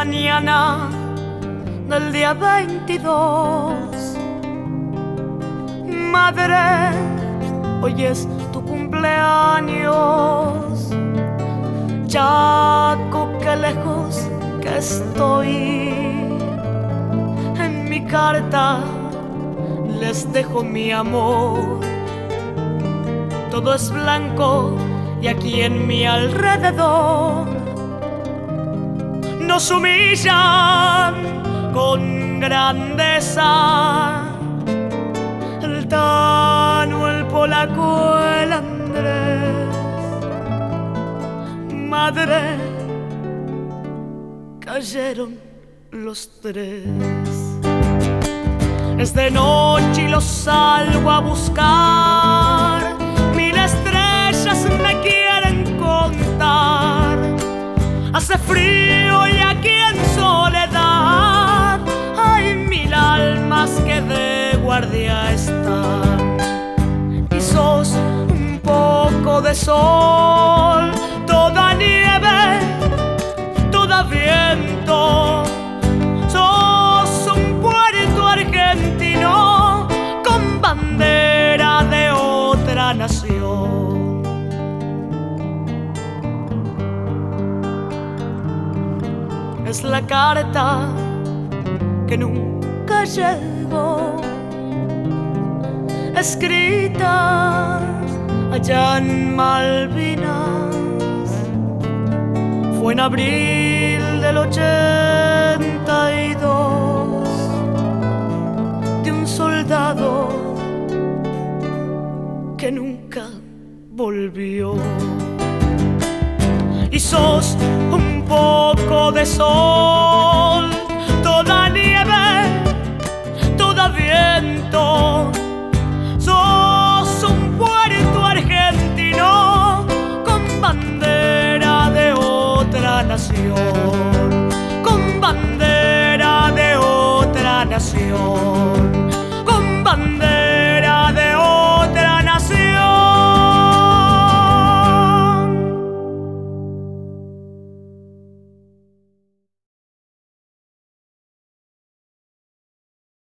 mañana del día 22. Madre, hoy es tu cumpleaños. Chaco, qué lejos que estoy. En mi carta les dejo mi amor. Todo es blanco y aquí en mi alrededor nos humillan con grandeza. El Tano, el polaco, el Andrés. Madre, cayeron los tres. Es de noche y los salgo a buscar. 1000 estrellas me quieren contar. Hace frío y aquí en soledad hay 1000 almas que de guardia están. Y sos un poco de sol, toda nieve, toda viento. Sos un puerto argentino con bandera de otra nación. Es la carta que nunca llegó, escrita allá en Malvinas. Fue en abril del 82, de un soldado que nunca volvió. Y sos un poco de sol, toda nieve, toda viento. Sos un puerto argentino con bandera de otra nación, con bandera de otra nación.